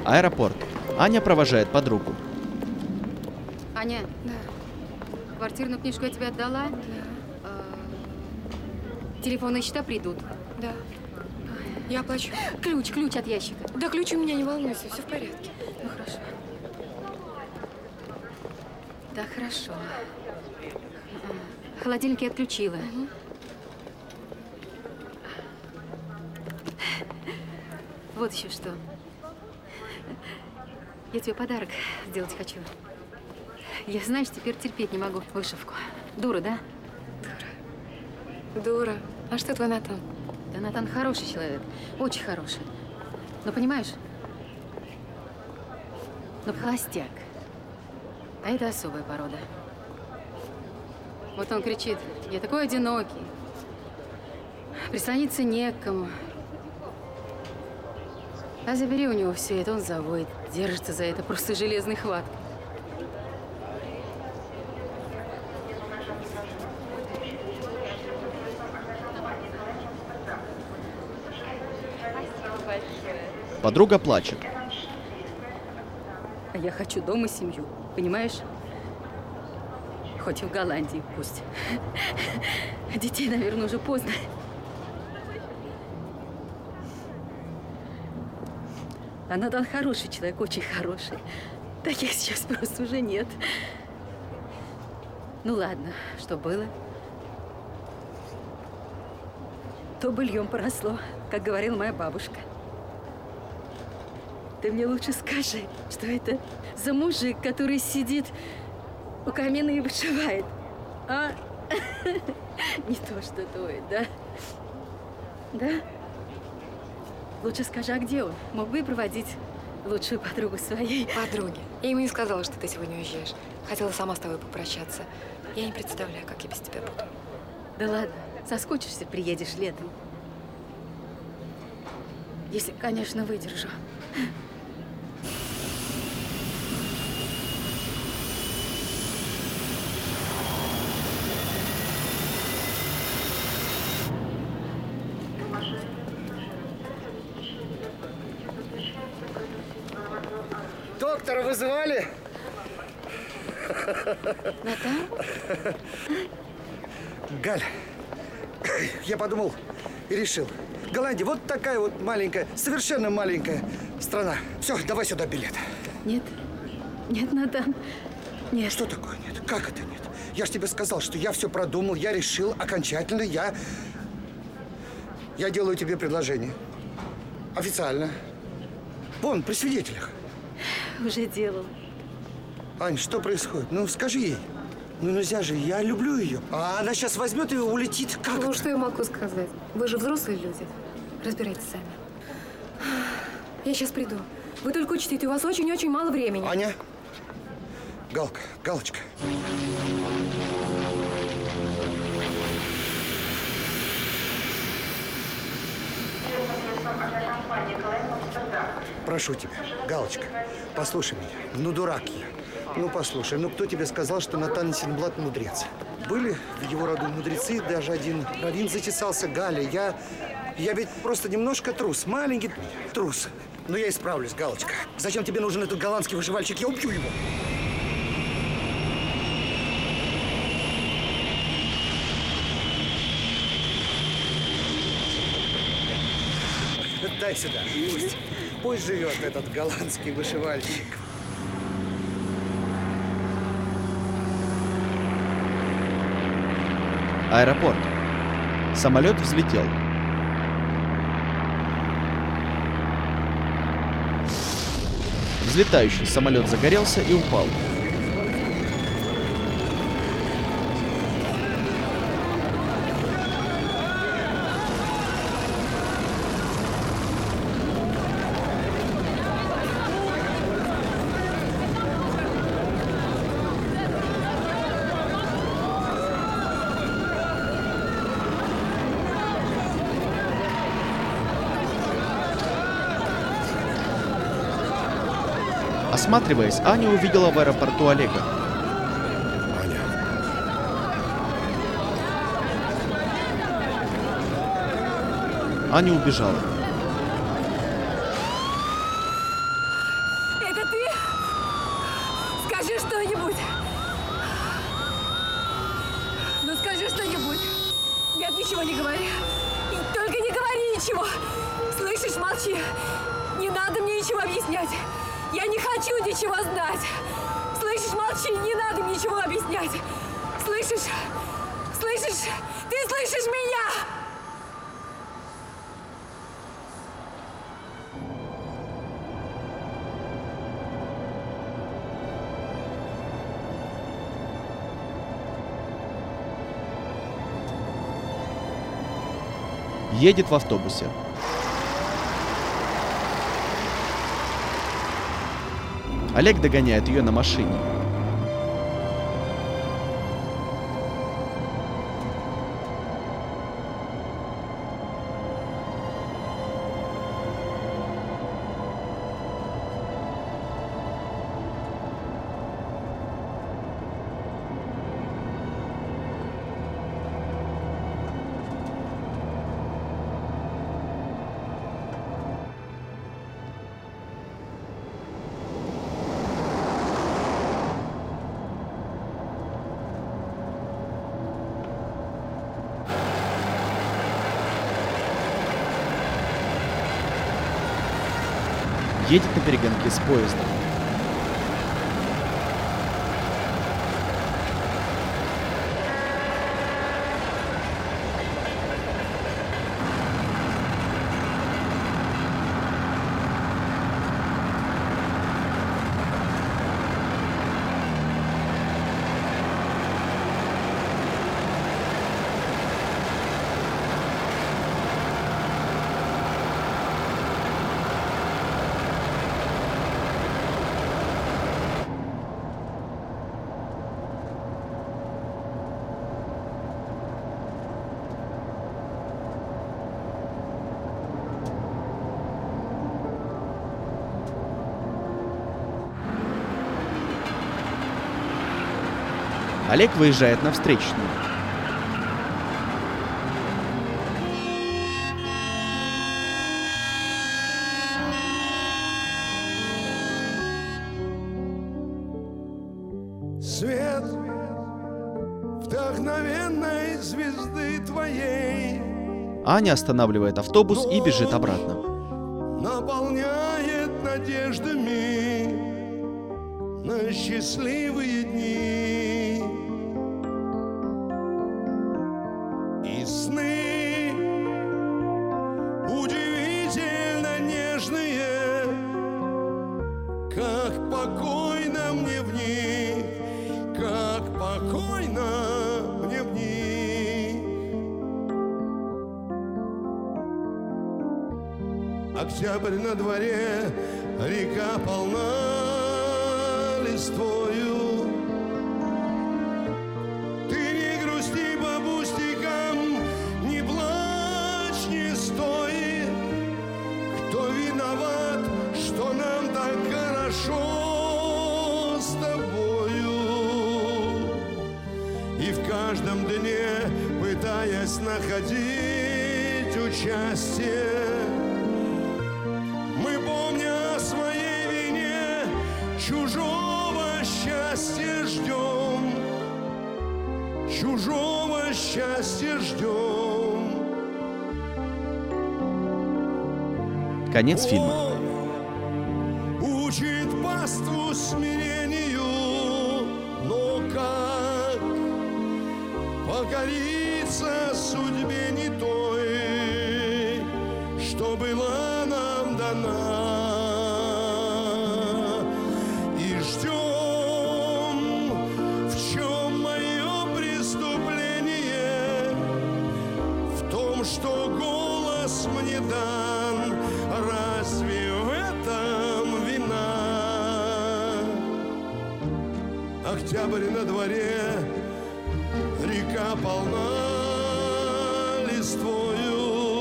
Аэропорт. Аня провожает подругу. Аня. Да. Квартирную книжку я тебе отдала? Да. Телефонные счета придут. Да. Я оплачу. Ключ от ящика. Да, ключ у меня, не волнуйся, все в порядке. Ну, хорошо. Да, хорошо. Холодильник я отключила. Угу. Вот еще что. Я тебе подарок сделать хочу. Я, знаешь, теперь терпеть не могу вышивку. Дура, да? Дура. А что твой Натан? Да Натан хороший человек. Очень хороший. Но понимаешь? Но холостяк. А это особая порода. Вот он кричит: я такой одинокий. Прислониться не к кому. А забери у него все это, он заводит. Держится за это просто железной хваткой. Подруга плачет. А я хочу дом и семью, понимаешь? Хоть и в Голландии, пусть. Детей, наверное, уже поздно. А Натан хороший человек, очень хороший. Таких сейчас просто уже нет. Ну ладно, что было, то быльем поросло, как говорила моя бабушка. Ты мне лучше скажи, что это за мужик, который сидит у камина и вышивает, а? Не то, что твой, да? Да? Лучше скажи, а где он? Мог бы и проводить лучшую подругу своей. Подруги. Я ему не сказала, что ты сегодня уезжаешь. Хотела сама с тобой попрощаться. Я не представляю, как я без тебя буду. Да ладно, соскучишься, приедешь летом. Если, конечно, выдержу. Доктора вызывали? Натан? Галь, я подумал и решил. Голландия вот такая вот маленькая, совершенно маленькая страна. Все, давай сюда билет. Нет, нет, Натан, нет. Что такое нет? Как это нет? Я же тебе сказал, что я все продумал, я решил окончательно, я делаю тебе предложение. Официально. Вон, при свидетелях. Уже делал. Ань, что происходит? Ну, скажи ей. Ну, нельзя же, я люблю ее. А она сейчас возьмет и улетит. Как Ну, это? что я могу сказать? Вы же взрослые люди. Разбирайтесь сами. Я сейчас приду. Вы только учтите, у вас очень-очень мало времени. Аня? Галка, Галочка. Прошу тебя, Галочка, послушай меня. Ну, дурак я. Ну, послушай, ну кто тебе сказал, что Натан Синблат мудрец? Были в его роду мудрецы, даже один зачесался, Галя. Я ведь просто немножко трус, маленький трус. Но я исправлюсь, Галочка. Зачем тебе нужен этот голландский выживальщик? Я убью его. Дай сюда. Пусть живет этот голландский вышивальщик. Аэропорт. Самолет взлетел. Взлетающий самолет загорелся и упал. Осматриваясь, Аня увидела в аэропорту Олега. Аня. Аня убежала. Это ты? Скажи что-нибудь. Ну скажи что-нибудь. Нет, ничего не говори. Только не говори ничего. Слышишь, молчи. Не надо мне ничего объяснять. Я не хочу ничего знать. Слышишь, молчи. Не надо мне ничего объяснять. Слышишь? Слышишь? Ты слышишь меня? Едет в автобусе. Олег догоняет ее на машине. Едет на перегонке с поездом. Олег выезжает на встречную. Свет вдохновенной звезды твоей Аня останавливает автобус и бежит обратно. наполняет надеждами на счастливые дни и сны удивительно нежные, как покойно мне в них, как покойно мне в них. Октябрь на дворе, река полна листвою. Ты не грусти по пустякам, не плачь, не стой. Кто виноват, что нам так хорошо с тобою? И в каждом дне, пытаясь находить участие, мы, помня о своей вине, чужого счастья ждем, чужого счастья ждем. Конец фильма. Учит паству смирению, но как покориться судьбе не той, что была нам дана. И ждем, в чем мое преступление, в том, что голос мне дан, разве в этом вина? Октябрь на дворе, река полна листвою.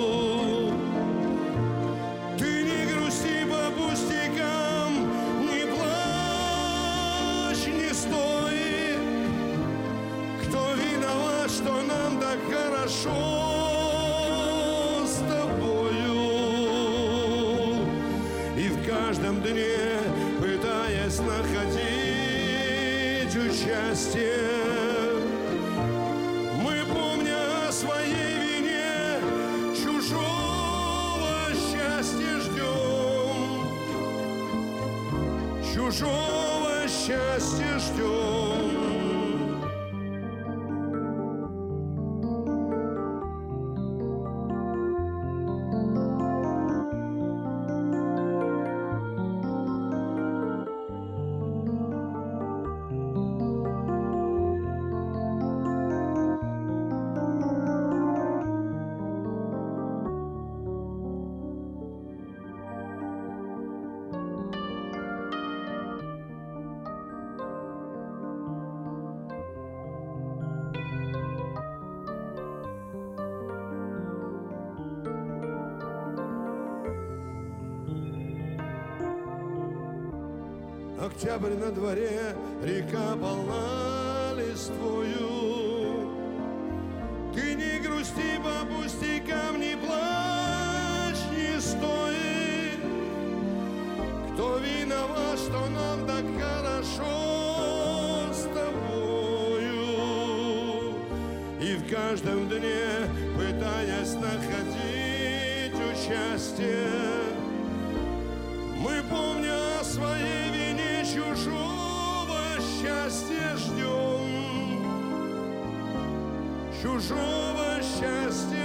Ты не грусти по пустякам, не плачь, не стой. Кто виноват, что нам так хорошо с тобою? И в каждом дне пытаюсь пытаясь находить участие. Мы, помня о своей вине, чужого счастья ждем. Чужого счастья ждем. Октябрь на дворе, река полна листвою. Ты не грусти по пустякам, не плачь, не стой. Кто виноват, что нам так хорошо с тобою? И в каждом дне, пытаясь находить участие, мы, помня о своей вине, чужого счастья ждем. Чужого счастья